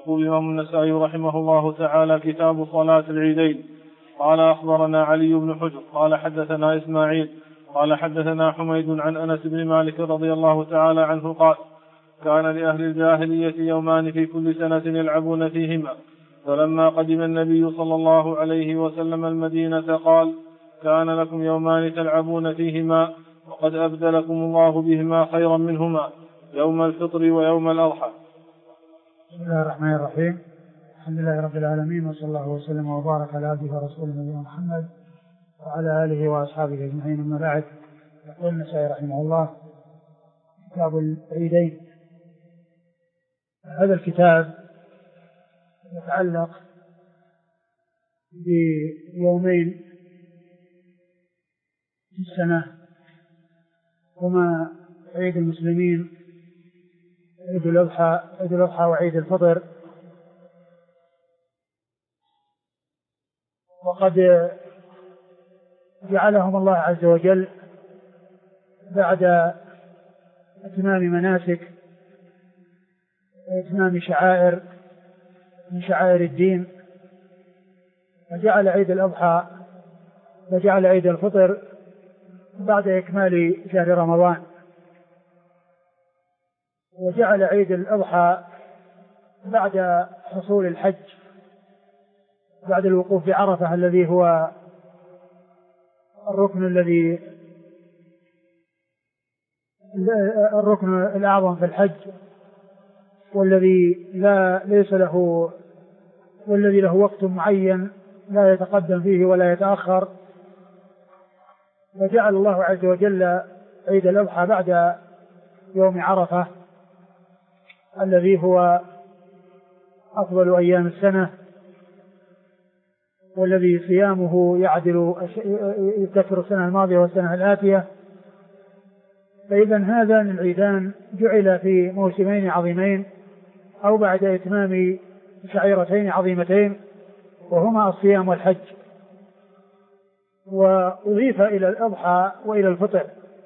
يقول الإمام النسائي رحمه الله تعالى: كتاب صلاة العيدين. قال: أخبرنا علي بن حجر قال حدثنا إسماعيل قال حدثنا حميد عن أنس بن مالك رضي الله تعالى عنه قال: كان لأهل الجاهلية يومان في كل سنة يلعبون فيهما، فلما قدم النبي صلى الله عليه وسلم المدينة قال: كان لكم يومان تلعبون فيهما، وقد أبدلكم الله بهما خيرا منهما، يوم الفطر ويوم الأضحى. بسم الله الرحمن الرحيم. الحمد لله رب العالمين، وصلى الله وسلم وبارك على عبده ورسوله نبينا محمد وعلى آله وأصحابه أجمعين، أما بعد. يقول النسائي رحمه الله: كتاب العيدين. هذا الكتاب يتعلق بيومين في السنة هما عيد المسلمين، عيد الأضحى وعيد الفطر. وقد جعلهم الله عز وجل بعد اتمام مناسك واتمام شعائر من شعائر الدين، وجعل عيد الأضحى وجعل عيد الفطر بعد إكمال شهر رمضان، وجعل عيد الأضحى بعد حصول الحج، بعد الوقوف بعرفة الذي هو الركن الأعظم في الحج، والذي له وقت معين لا يتقدم فيه ولا يتأخر. وجعل الله عز وجل عيد الأضحى بعد يوم عرفة الذي هو أفضل أيام السنة، والذي صيامه يكفر السنة الماضية والسنة الآتية. فإذا هذان العيدان جعل في موسمين عظيمين، أو بعد إتمام شعيرتين عظيمتين، وهما الصيام والحج. وأضيف إلى الأضحى وإلى الفطر،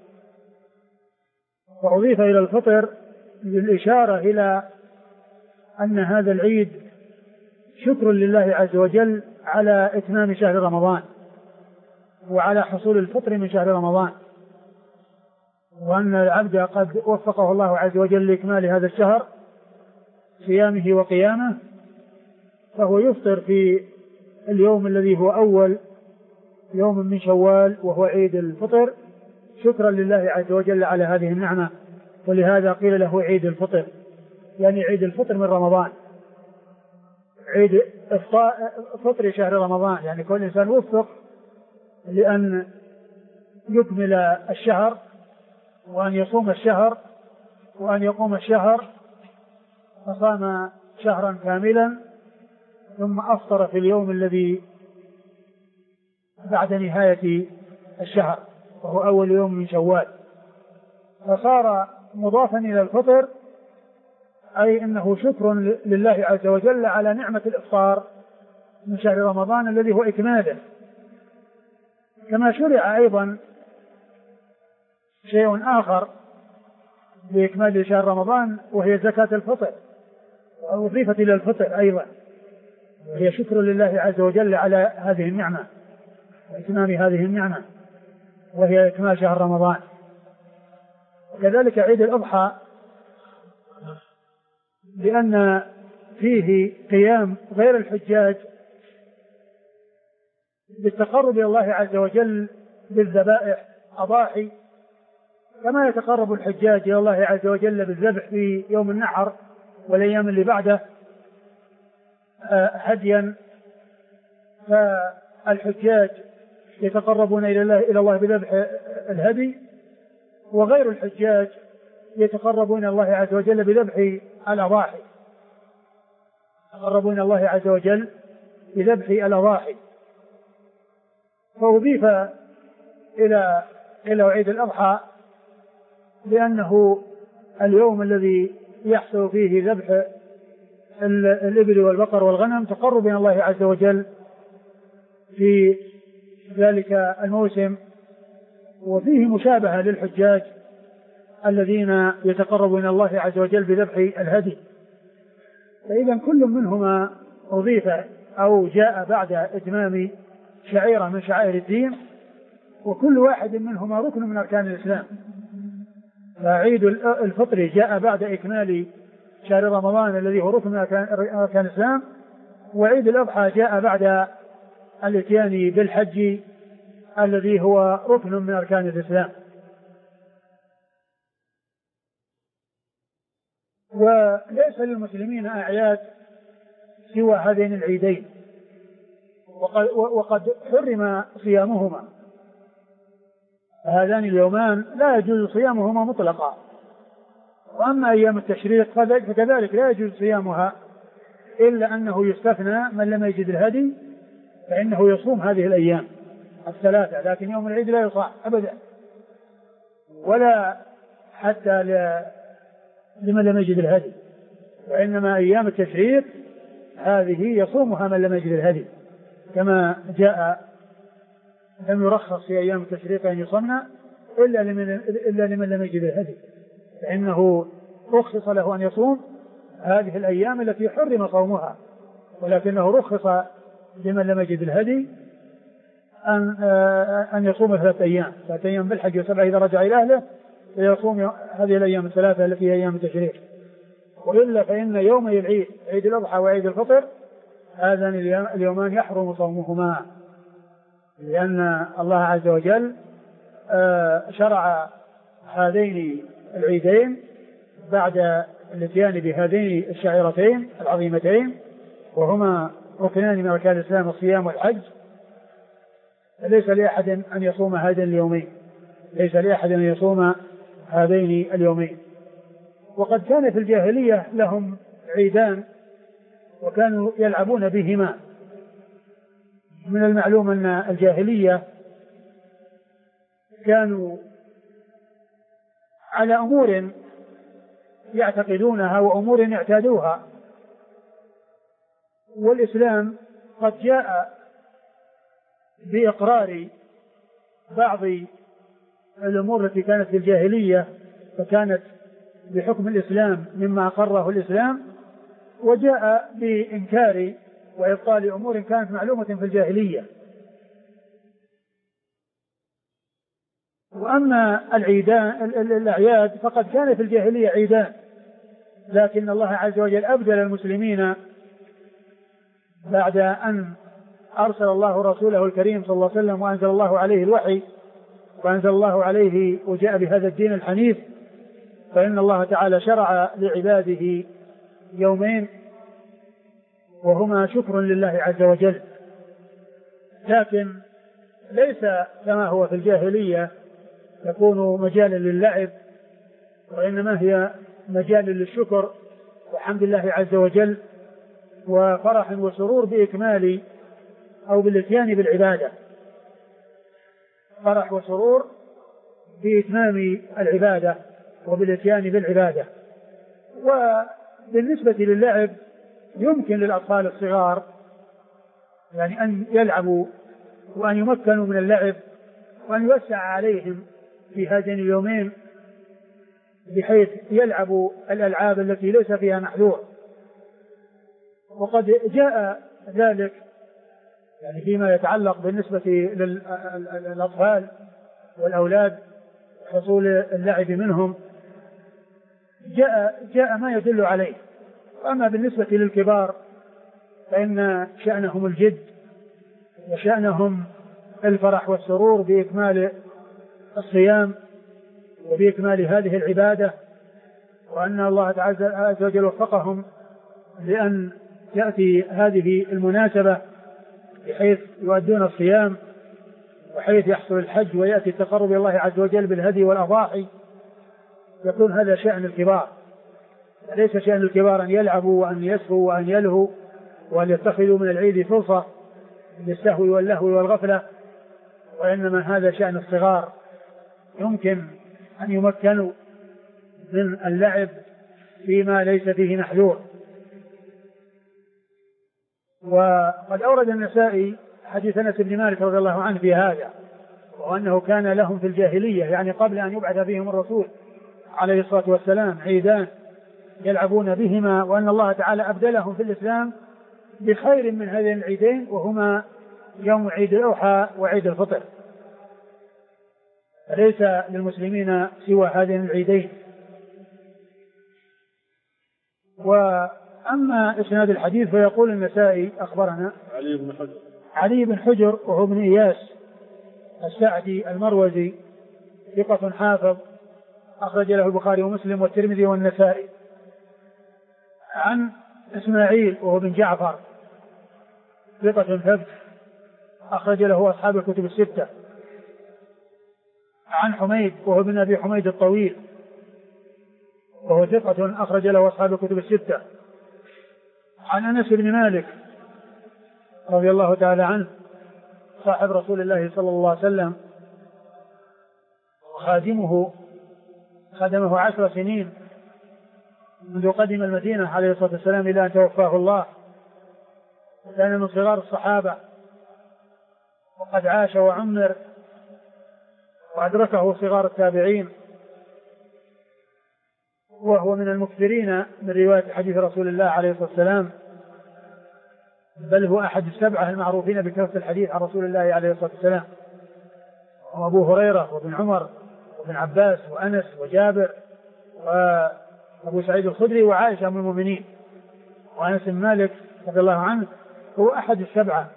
وأضيف إلى الفطر للإشارة إلى أن هذا العيد شكر لله عز وجل على إتمام شهر رمضان وعلى حصول الفطر من شهر رمضان، وأن العبد قد وفقه الله عز وجل لإكمال هذا الشهر صيامه وقيامه، فهو يفطر في اليوم الذي هو أول يوم من شوال وهو عيد الفطر، شكرا لله عز وجل على هذه النعمة. ولهذا قيل له عيد الفطر، يعني عيد الفطر من رمضان، عيد فطر شهر رمضان، يعني كل إنسان وفق لأن يكمل الشهر، وأن يصوم الشهر، وأن يقوم الشهر، فصام شهرا كاملا ثم أفطر في اليوم الذي بعد نهاية الشهر وهو أول يوم من شوال، فصار مضافا إلى الفطر، أي أنه شكر لله عز وجل على نعمة الإفطار من شهر رمضان الذي هو إكماله. كما شرع أيضا شيء آخر بإكمال شهر رمضان، وهي زكاة الفطر، وأضيفت إلى الفطر أيضا، وهي شكر لله عز وجل على هذه النعمة وإتمام هذه النعمة، وهي إكمال شهر رمضان. وكذلك عيد الأضحى، لأن فيه قيام غير الحجاج بالتقرب إلى الله عز وجل بالذبائح، أضاحي، كما يتقرب الحجاج إلى الله عز وجل بالذبح في يوم النحر والأيام اللي بعده هديا. فالحجاج يتقربون إلى الله بذبح الهدي، وغير الحجاج يتقربون إلى الله عز وجل بذبح الأضاحي، يتقربون إلى الله عز وجل بذبح الأضاحي. فأضيف إلى عيد الأضحى لأنه اليوم الذي يحصل فيه ذبح الإبل والبقر والغنم تقرب إلى الله عز وجل في ذلك الموسم، وفيه مشابهة للحجاج الذين يتقربون إلى الله عز وجل بذبح الهدي. فإذا كل منهما أضيف أو جاء بعد إتمام شعيرة من شعائر الدين، وكل واحد منهما ركن من أركان الإسلام. فعيد الفطر جاء بعد إكمال شهر رمضان الذي هو ركن من أركان الإسلام، وعيد الأضحى جاء بعد الاتيان بالحج الذي هو ركن من أركان الإسلام. وليس للمسلمين أعياد سوى هذين العيدين، وقد حرم صيامهما. هذان اليومان لا يجوز صيامهما مطلقا، وأما أيام التشريق فكذلك لا يجوز صيامها، إلا أنه يستثنى من لم يجد الهدي فإنه يصوم هذه الأيام الثلاثة، لكن يوم العيد لا يصام أبدا، ولا حتى لمن لم يجد الهدي، وإنما أيام التشريق هذه يصومها من لم يجد الهدي، كما جاء لم يرخص في أيام التشريق أن يصمنا إلا لمن لم يجد الهدي، فإنه رخص له أن يصوم هذه الأيام التي حرم صومها، ولكنه رخص لمن لم يجد الهدي أن يصوم 3 أيام، 3 أيام بالحج و7 إذا رجع إلى أهله، فيصوم هذه الأيام الثلاثة التي هي أيام التشريق. وإلا فإن يومي العيد، عيد الأضحى وعيد الفطر، هذان اليومان يحرم صومهما، لأن الله عز وجل شرع هذين العيدين بعد الاتيان بهذين الشعيرتين العظيمتين، وهما ركنان من أركان الإسلام، الصيام والحج. ليس لأحد أن يصوم هذين اليومين، ليس لأحد أن يصوم هذين اليومين. وقد كان في الجاهلية لهم عيدان وكانوا يلعبون بهما. من المعلوم أن الجاهلية كانوا على أمور يعتقدونها وأمور يعتادوها، والإسلام قد جاء بإقرار بعض الأمور التي كانت في الجاهلية فكانت بحكم الإسلام مما أقره الإسلام، وجاء بإنكار وإبطال أمور كانت معلومة في الجاهلية. وأما الأعياد فقد كان في الجاهلية عيدان، لكن الله عز وجل أبدل المسلمين بعد أن أرسل الله رسوله الكريم صلى الله عليه وسلم وأنزل الله عليه الوحي وأنزل الله عليه وجاء بهذا الدين الحنيف، فإن الله تعالى شرع لعباده يومين وهما شكر لله عز وجل، لكن ليس كما هو في الجاهلية يكون مجالا للعب، وإنما هي مجال للشكر وحمد الله عز وجل وفرح وسرور بإكمال أو بالاتيان بالعبادة، فرح وسرور بإتمام العبادة وبالاتيان بالعبادة. وبالنسبة للعب يمكن للأطفال الصغار يعني أن يلعبوا وأن يمكنوا من اللعب وأن يوسع عليهم في هذين اليومين بحيث يلعبوا الألعاب التي ليس فيها محذور. وقد جاء ذلك يعني فيما يتعلق بالنسبة للأطفال والأولاد حصول اللعب منهم جاء ما يدل عليه. وأما بالنسبة للكبار فإن شأنهم الجد وشأنهم الفرح والسرور بإكمال الصيام وبإكمال هذه العبادة، وأن الله عز وجل وفقهم لأن تأتي هذه المناسبة بحيث يؤدون الصيام وحيث يحصل الحج ويأتي التقرب إلى الله عز وجل بالهدي والأضاحي، يكون هذا شأن الكبار. ليس شأن الكبار أن يلعبوا وأن يسهوا وأن يلهوا وأن يتخذوا من العيد فرصة للسهو واللهو والغفلة، وإنما هذا شأن الصغار، يمكن أن يمكنوا من اللعب فيما ليس فيه محذور. وقد أورد النسائي حديث أنس بن مالك رضي الله عنه في هذا، وأنه كان لهم في الجاهلية يعني قبل أن يبعث فيهم الرسول عليه الصلاة والسلام عيدان، يلعبون بهما، وأن الله تعالى أبدلهم في الإسلام بخير من هذين العيدين، وهما يوم عيد الأضحى وعيد الفطر. فليس للمسلمين سوى هذين العيدين. وأما إسناد الحديث فيقول النسائي أخبرنا علي بن حجر وهو ابن إياس السعدي المروزي ثقة حافظ أخرج له البخاري ومسلم والترمذي والنسائي، عن إسماعيل وهو بن جعفر ثقة ثبت أخرج له أصحاب الكتب الستة، عن حميد وهو بن أبي حميد الطويل وهو ثقة أخرج له أصحاب الكتب الستة، عن أنس بن مالك رضي الله تعالى عنه صاحب رسول الله صلى الله عليه وسلم خدمه 10 سنين منذ قدم المدينة عليه الصلاة والسلام إلى أن توفاه الله. كان من صغار الصحابة وقد عاش وعمر وأدركه صغار التابعين، وهو من المكثرين من رواية حديث رسول الله عليه الصلاة والسلام، بل هو أحد السبعة المعروفين بكثرة الحديث عن رسول الله عليه الصلاة والسلام، وأبو هريرة وابن عمر وابن عباس وأنس وجابر وأبو سعيد الخدري وعائشة أم المؤمنين وأنس بن مالك رضي الله عنه هو أحد السبعة.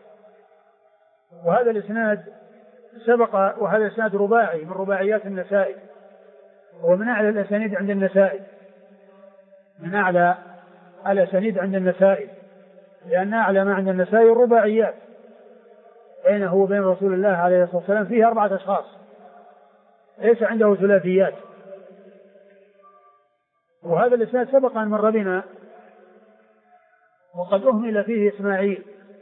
وهذا الإسناد سبق، وهذا الإسناد رباعي من رباعيات النسائي، هو من أعلى الأسانيد عند النسائي، من أعلى الأسانيد عند النسائي، لأن أعلى ما عند النسائي الرباعيات بينه وبين رسول الله عليه الصلاة والسلام فيه 4 أشخاص، ليس عنده ثلاثيات. وهذا الإسناد سبق أن مر بنا وقد أهمل فيه إسماعيل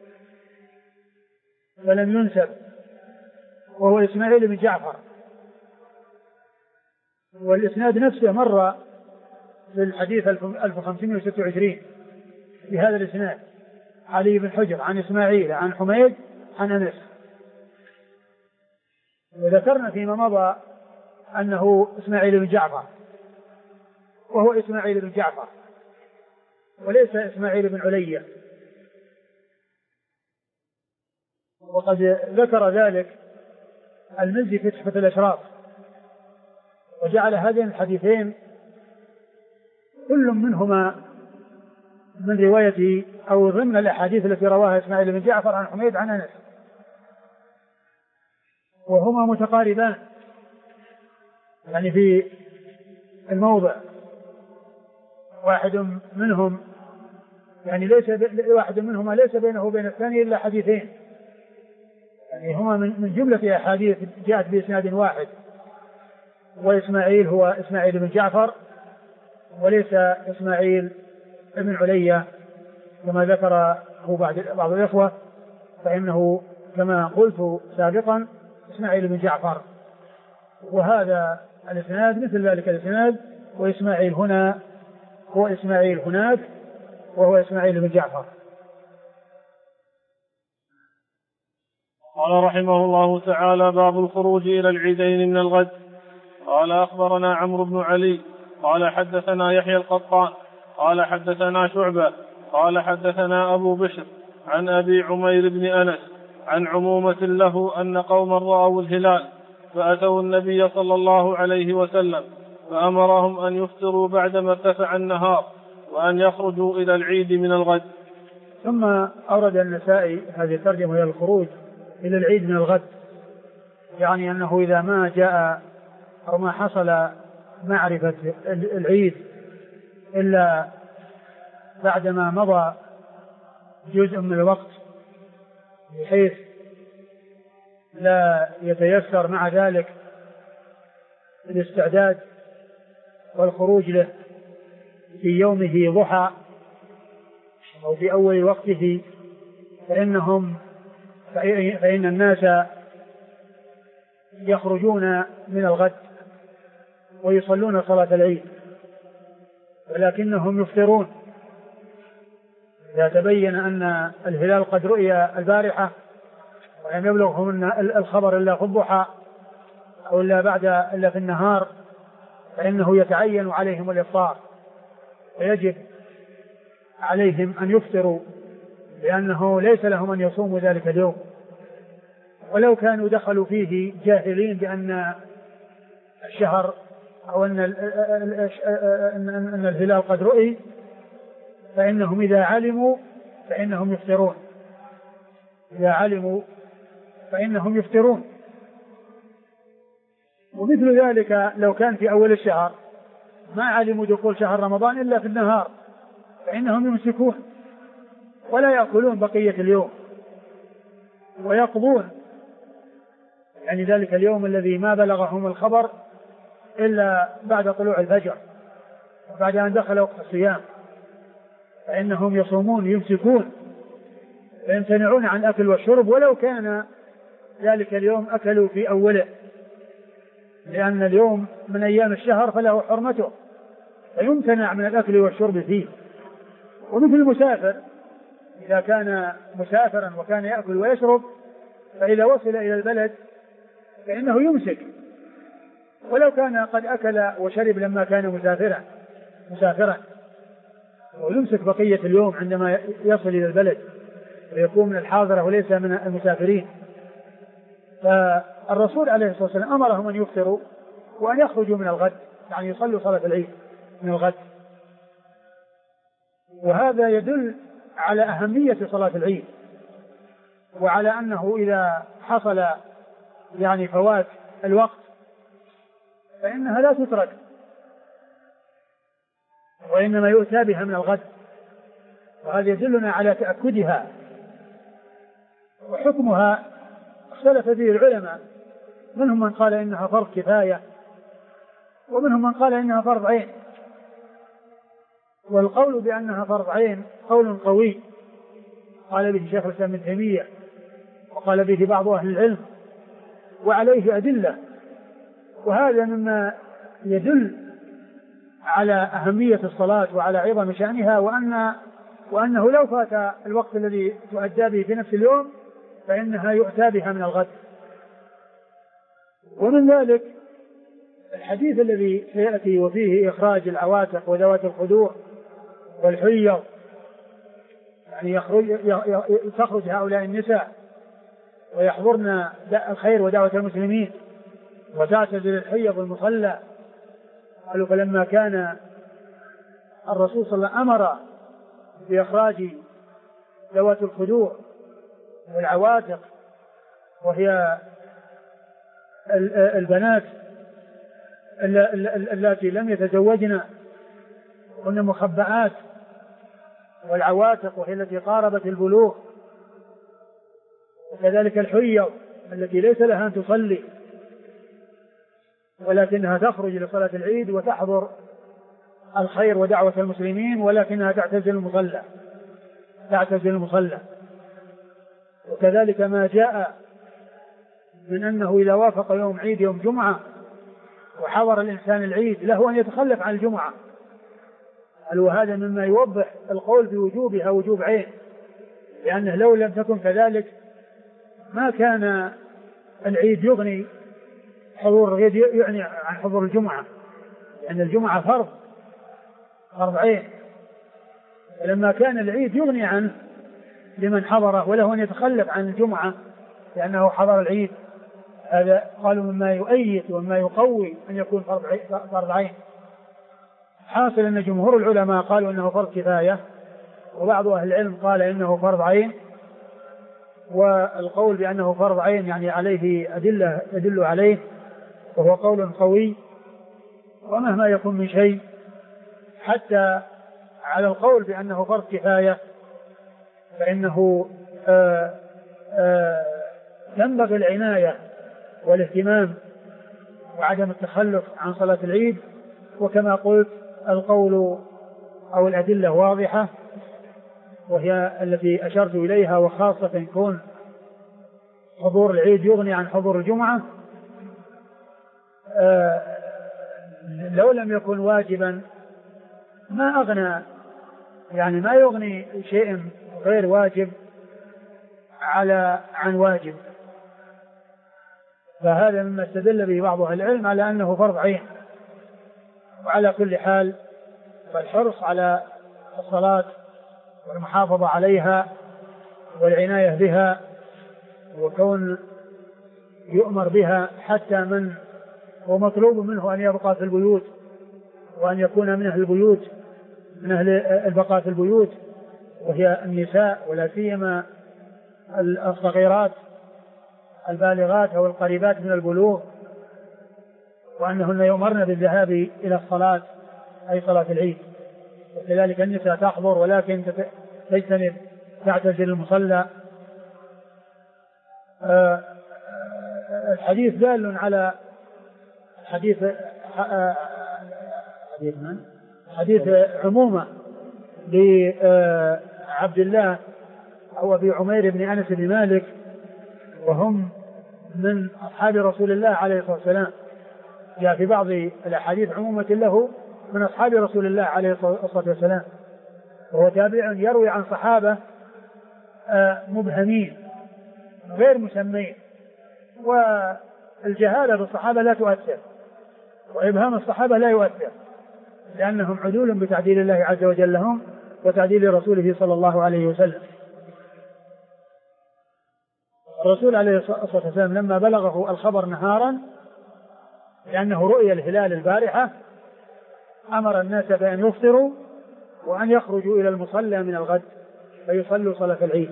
فلم ينسب، وهو إسماعيل بن جعفر. والإسناد نفسه مر في الحديث 1526 في هذا الإسناد، علي بن حجر عن إسماعيل عن حميد عن أنس. وذكرنا فيما مضى أنه إسماعيل بن جعفر، وهو إسماعيل بن جعفر وليس إسماعيل بن علية، وقد ذكر ذلك المزي في تحفة الأشراف، وجعل هذين الحديثين كل منهما من رواية أو ضمن الأحاديث التي رواها إسماعيل بن جعفر عن حميد عن أنس، وهما متقاربان يعني في الموضع. واحد منهم يعني واحد منهما ليس بينه وبين الثاني إلا حديثين، يعني هما من جملة أحاديث جاءت بإسناد واحد. وإسماعيل هو إسماعيل بن جعفر وليس إسماعيل بن علية كما ذكره بعض الإخوة، فإنه كما قلت سابقا إسماعيل بن جعفر. وهذا الإسناد مثل ذلك الإسناد، وإسماعيل هنا هو إسماعيل هناك وهو إسماعيل بن جعفر. قال رحمه الله تعالى: باب الخروج إلى العيدين من الغد. قال أخبرنا عمرو بن علي قال حدثنا يحيى القطان قال حدثنا شعبة قال حدثنا أبو بشر عن أبي عمير بن أنس عن عمومة له أن قوما رأوا الهلال فأتوا النبي صلى الله عليه وسلم فأمرهم أن يفطروا بعدما ارتفع النهار وأن يخرجوا إلى العيد من الغد. ثم أورد النسائي هذه الترجمة هي الخروج إلى العيد من الغد، يعني أنه إذا ما جاء أو ما حصل معرفة العيد إلا بعدما مضى جزء من الوقت بحيث لا يتيسر مع ذلك الاستعداد والخروج له في يومه ضحى أو في أول وقته، فإن الناس يخرجون من الغد ويصلون صلاة العيد، ولكنهم يفطرون إذا تبين أن الهلال قد رؤي البارحة ولم يبلغهم الخبر إلا في الضحى أو إلا في النهار، فإنه يتعين عليهم الإفطار. ويجب عليهم أن يفطروا، لأنه ليس لهم أن يصوموا ذلك اليوم، ولو كانوا دخلوا فيه جاهلين بأن الشهر أو أن الهلال قد رؤي، فإنهم إذا علموا فإنهم يفطرون، إذا علموا فإنهم يفطرون. ومثل ذلك لو كان في أول الشهر ما علموا دخول شهر رمضان إلا في النهار، فإنهم يمسكون ولا يأكلون بقية اليوم، ويقضون يعني ذلك اليوم الذي ما بلغهم الخبر إلا بعد طلوع الفجر وبعد أن دخل وقت الصيام، فإنهم يصومون يمسكون ويمتنعون عن الأكل والشرب ولو كان ذلك اليوم أكلوا في أوله، لأن اليوم من أيام الشهر فله حرمته فيمتنع من الأكل والشرب فيه. ومثل المسافر إذا كان مسافرا وكان يأكل ويشرب، فإذا وصل إلى البلد فإنه يمسك ولو كان قد أكل وشرب لما كان مسافرا ويمسك بقية اليوم عندما يصل إلى البلد ويكون من الحاضرة وليس من المسافرين. فالرسول عليه الصلاة والسلام أمرهم أن يفطروا وأن يخرجوا من الغد، يعني يصلوا صلاة العيد من الغد. وهذا يدل على أهمية صلاة العيد، وعلى أنه إذا حصل يعني فوات الوقت فإنها لا تترك وإنما يؤتى بها من الغد، وهذا يدلنا على تأكدها. وحكمها اختلف فيه العلماء، منهم من قال إنها فرض كفاية ومنهم من قال إنها فرض عين، والقول بأنها فرض عين قول قوي قال به شيخ الإسلام ابن تيمية وقال به بعض أهل العلم وعليه أدلة، وهذا مما يدل على أهمية الصلاة وعلى عظم شأنها، وأنه لو فات الوقت الذي تؤدى به في نفس اليوم فإنها يؤتى بها من الغد. ومن ذلك الحديث الذي سيأتي وفيه إخراج العواتق وذوات الخدور والحيض، يعني تخرج هؤلاء النساء ويحضرن الخير ودعوة المسلمين وتعتزل الحيض المصلى. قالوا فلما كان الرسول صلى الله عليه وسلم أمر بإخراج ذوات الخدور والعواتق وهي البنات التي لم يتزوجن هن مخبآت، والعواتق وهي التي قاربت البلوغ، وكذلك الحيض التي ليس لها أن تصلي ولكنها تخرج لصلاة العيد وتحضر الخير ودعوة المسلمين ولكنها تعتزل المصلى. وكذلك ما جاء من أنه إذا وافق يوم عيد يوم جمعة وحضر الإنسان العيد له أن يتخلف عن الجمعة، وهذا مما يوضح القول بوجوبها وجوب عين، لأنه لو لم تكن كذلك ما كان العيد يغني حضور العيد يعني عن حضور الجمعة، لأن الجمعة فرض عين، ولما كان العيد يغني عنه لمن حضره وله أن يتخلف عن الجمعة لأنه حضر العيد، هذا قالوا مما يؤيد ومما يقوي أن يكون فرض عين. حاصل أن جمهور العلماء قالوا أنه فرض كفاية، وبعض أهل العلم قال إنه فرض عين، والقول بأنه فرض عين يعني عليه أدلة يدل عليه، وهو قول قوي. ومهما يكون من شيء حتى على القول بأنه فرض كفاية فإنه ينبغي العناية والاهتمام وعدم التخلف عن صلاة العيد. وكما قلت القول أو الأدلة واضحة وهي التي أشرت إليها، وخاصة يكون حضور العيد يغني عن حضور الجمعة. لو لم يكن واجبا ما أغنى، يعني ما يغني شيء غير واجب عن واجب، فهذا مما استدل به بعض أهل العلم على أنه فرض عين. وعلى كل حال فالحرص على الصلاة والمحافظة عليها والعناية بها، وكون يؤمر بها حتى من هو مطلوب منه أن يبقى في البيوت وأن يكون من أهل البيوت، من أهل البقاء في البيوت، وهي النساء ولا سيما الصغيرات البالغات أو القريبات من البلوغ، وأنهن يؤمرن بالذهاب إلى الصلاة أي صلاة العيد. وكذلك النساء تحضر ولكن تجتنب تعتزل المصلى. الحديث دال على حديث عمومة لعبد الله أو أبي عمير بن أنس بن مالك، وهم من أصحاب رسول الله عليه الصلاة والسلام. جاء في بعض الأحاديث عمومة له من أصحاب رسول الله عليه الصلاة والسلام، وهو تابع يروي عن صحابة مبهمين غير مسمين، والجهالة بالصحابة لا تؤثر، وإبهام الصحابة لا يؤثر، لأنهم عدول بتعديل الله عز وجل لهم وتعديل رسوله صلى الله عليه وسلم. الرسول عليه الصلاة والسلام لما بلغه الخبر نهارا لأنه رؤي الهلال البارحة أمر الناس بأن يفطروا وأن يخرجوا إلى المصلى من الغد فيصلوا صلاة العيد.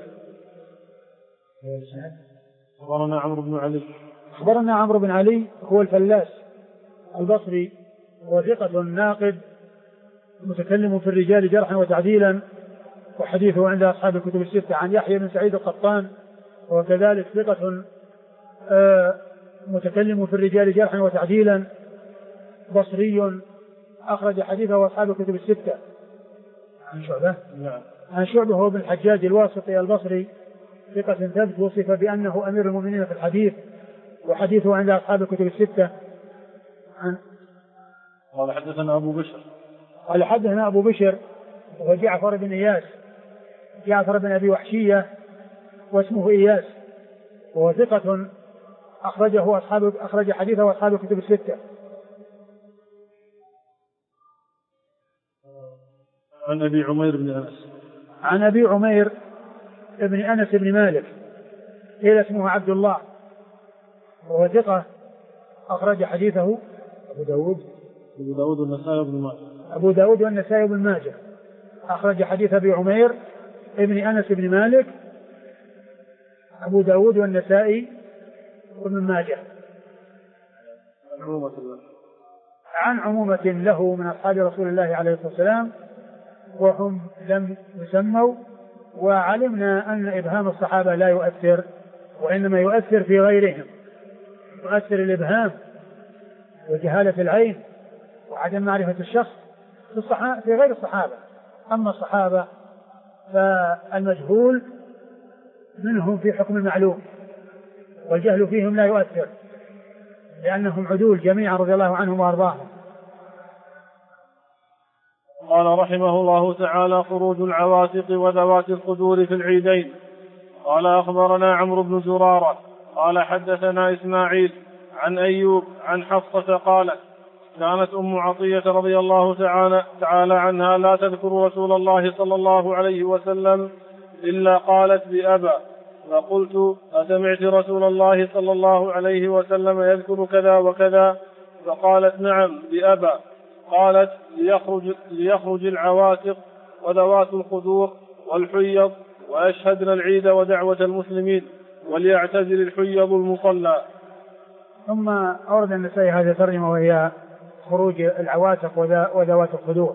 أخبرنا عمرو بن علي هو الفلاس البصري، وثقة ناقد متكلم في الرجال جرحا وتعديلا، وحديثه عند أصحاب الكتب الستة. عن يحيى بن سعيد القطان وكذلك ثقة متكلم في الرجال جرحا وتعديلا بصري أخرج حديثه أصحاب الكتب الستة. عن شعبة هو بن الحجاج الواسطي البصري ثقة ثبت، وصف بأنه أمير المؤمنين في الحديث، وحديثه عند أصحاب الكتب الستة. قال حدثنا أبو بشر وهو جعفر بن إياس، جعفر بن أبي وحشية واسمه إياس، وهو ثقة أخرج حديثه أصحاب الكتب الستة. عن أبي عمير بن أنس بن مالك إلى اسمه عبد الله، وهو ثقة أخرج حديثه أبو داود والنسائي بن ماجه. أخرج حديث أبي عمير ابن أنس بن مالك أبو داود والنسائي وابن ماجه عن عمومة له من أصحاب رسول الله عليه الصلاة والسلام، وهم لم يسموا. وعلمنا أن إبهام الصحابة لا يؤثر، وإنما يؤثر في غيرهم، يؤثر الإبهام وجهالة العين وعدم معرفة الشخص في غير الصحابة. أما الصحابة فالمجهول منهم في حكم المعلوم، والجهل فيهم لا يؤثر لأنهم عدول جميعا رضي الله عنهم وأرضاهم. قال رحمه الله تعالى: خروج العواتق وذوات الخدور في العيدين. قال أخبرنا عمرو بن زرارة قال حدثنا إسماعيل عن أيوب عن حفصة قالت: كانت أم عطية رضي الله تعالى عنها لا تذكر رسول الله صلى الله عليه وسلم إلا قالت بأبى، فقلت: أسمعت رسول الله صلى الله عليه وسلم يذكر كذا وكذا؟ فقالت: نعم بأبى. قالت: ليخرج العواتق وذوات الخدور والحيض ويشهدن العيد ودعوة المسلمين وليعتزل الحيض المصلى. ثم أورد النسائي هذه الترجمة وهي خروج العواتق وذوات الخدور.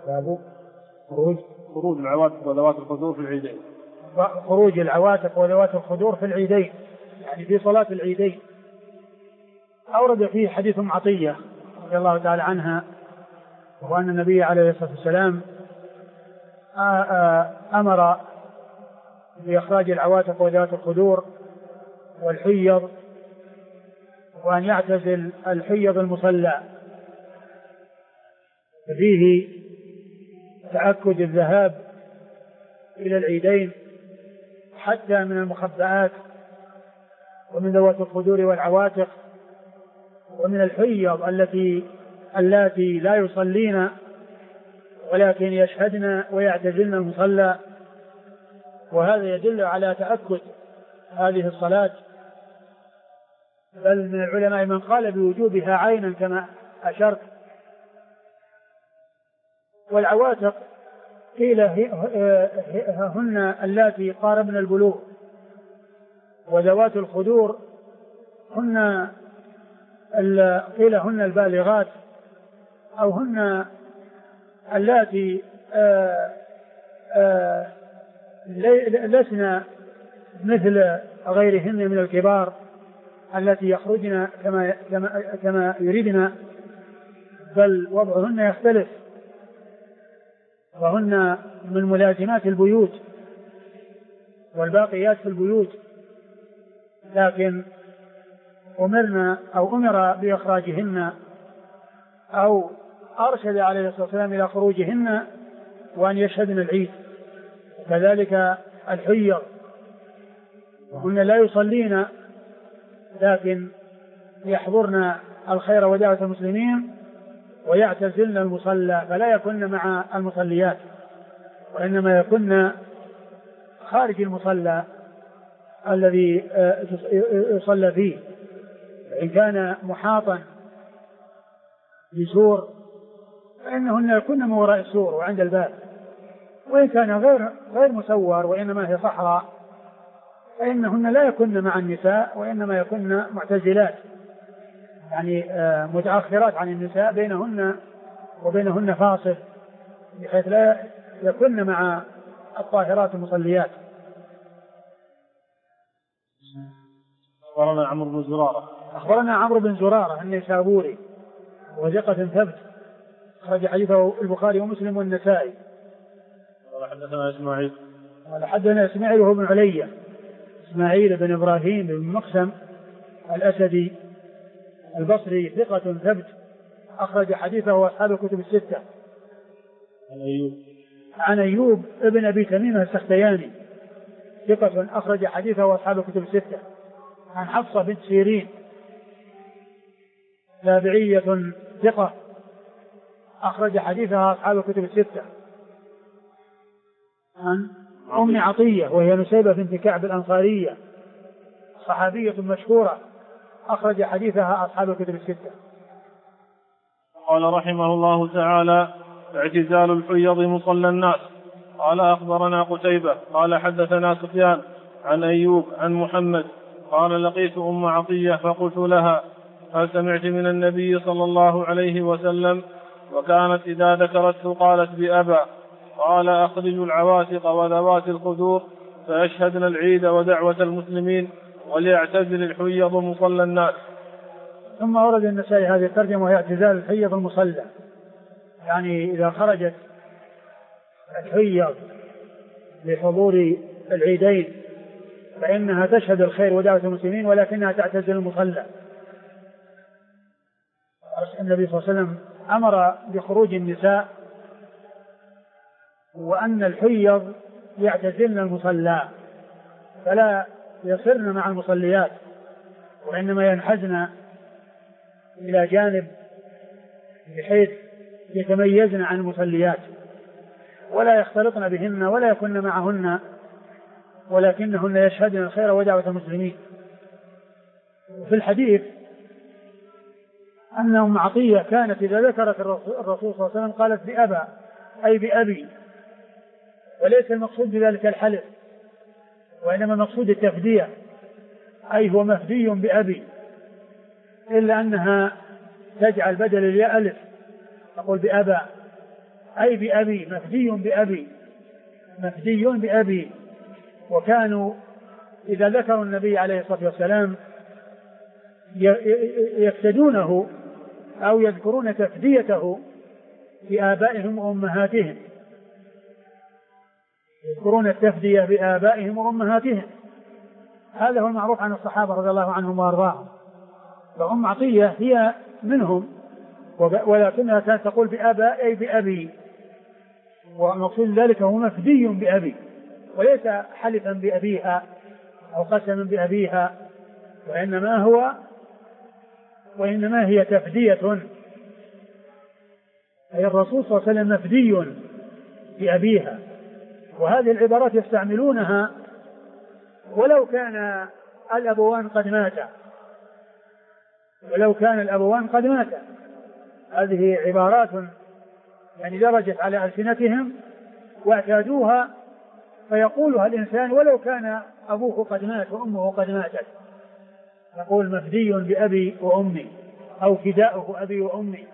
خروج العواتق وذوات الخدور في العيدين. خروج العواتق وذوات الخدور في العيدين يعني في صلاة العيدين. أورد فيه حديث أم عطية رضي الله تعالى عنها، وأن النبي عليه الصلاة والسلام أمر بإخراج العواتق وذوات الخدور والحيض، وأن يعتزل الحيض المصلى. فيه تأكد الذهاب إلى العيدين حتى من المخبئات ومن ذوات الخدور والعواتق ومن الحيض التي لا يصلين ولكن يشهدن ويعتزلن المصلى، وهذا يدل على تأكد هذه الصلاة. بل من العلماء من قال بوجوبها عينا كما أشرت. والعواتق قيل هن اللاتي قاربن البلوغ، وذوات الخدور هن قيل هن البالغات، أو هن اللاتي لسنا مثل غيرهن من الكبار التي يخرجن كما يريدن، بل وضعهن يختلف، وهن من ملازمات البيوت والباقيات في البيوت، لكن أمر بإخراجهن أو أرشد عليه الصلاة والسلام إلى خروجهن وأن يشهدن العيد. كذلك الحيض وهن لا يصلين لكن يحضرن الخير ودعوة المسلمين ويعتزلن المصلى، فلا يكن مع المصليات، وإنما يكن خارج المصلى الذي يصلى فيه. إن كان محاطا بسور فإنهن يكن من وراء السور وعند الباب، وإن كان غير مسور وإنما هي صحراء فإنهن لا يكن مع النساء، وإنما يكن معتزلات، يعني متأخرات عن النساء، بينهن وبينهن فاصل، بحيث لا يكن مع الطاهرات المصليات. أخبرنا عمرو بن زرارة النيسابوري وثقة ثبت، أخرج حديثه البخاري ومسلم والنسائي. حدثنا إسماعيل وهو بن علية، إسماعيل بن إبراهيم بن مقسم الأسدي البصري ثقة ثبت، أخرج حديثه أصحاب الكتب الستة. عن أيوب ابن أبي تميم السختياني ثقة، أخرج حديثه أصحاب الكتب الستة. عن حفصة بنت سيرين تابعية ثقة، أخرج حديثها أصحاب الكتب الستة. عن أم عطية وهي نسيبة بنت كعب الأنصارية صحابية مشهورة، أخرج حديثها أصحاب الكتب الستة. قال رحمه الله تعالى: اعتزال الحيض مصلى الناس. قال أخبرنا قتيبة قال حدثنا سفيان عن أيوب عن محمد قال: لقيت أم عطية فقلت لها: هل سمعت من النبي صلى الله عليه وسلم؟ وكانت إذا ذكرته قالت بأبى. قال: أخرجوا العواتق وذوات الخدور فيشهدن العيد ودعوة المسلمين وليعتزل الحيض مصلى الناس. ثم ورد النسائي هذه الترجمة وهي اعتزال الحيض المصلى، يعني إذا خرجت الحيض لحضور العيدين فإنها تشهد الخير ودعوة المسلمين ولكنها تعتزل المصلى. النبي صلى الله عليه وسلم أمر بخروج النساء وأن الحيض يعتزلن المصلى فلا يصرن مع المصليات، وإنما ينحزن إلى جانب بحيث يتميزن عن المصليات ولا يختلطن بهن ولا يكن معهن، ولكنهن يشهدن الخير ودعوة المسلمين. وفي الحديث أن أم عطية كانت إذا ذكرت الرسول صلى الله عليه وسلم قالت بأبى، أي بأبي، وليس المقصود بذلك الحلف، وإنما المقصود التفدية، أي هو مفدي بأبي، إلا أنها تجعل بدل الياء ألف، تقول بأبى أي بأبي، مفدي بأبي، مفدي بأبي. وكانوا إذا ذكروا النبي عليه الصلاة والسلام يفتدونه أو يذكرون تفديته بآبائهم وأمهاتهم، يذكرون التفدية بآبائهم وأمهاتهم. هذا هو المعروف عن الصحابة رضي الله عنهم وأرضاهم. فأم عطية هي منهم، ولكنها كانت تقول بآباء أي بأبي، ومقصود ذلك هو مفدي بأبي، وليس حلفا بأبيها أو قسما بأبيها، وإنما هي تفدية، أي الرسول صلى الله عليه وسلم مفدي بأبيها. وهذه العبارات يستعملونها ولو كان الأبوان قد ماتا، ولو كان الأبوان قد ماتا. هذه عبارات يعني درجت على ألسنتهم واعتادوها، فيقولها الإنسان ولو كان أبوه قد مات وأمه قد ماتت، يقول مفدي بأبي وأمي أو فداؤه أبي وأمي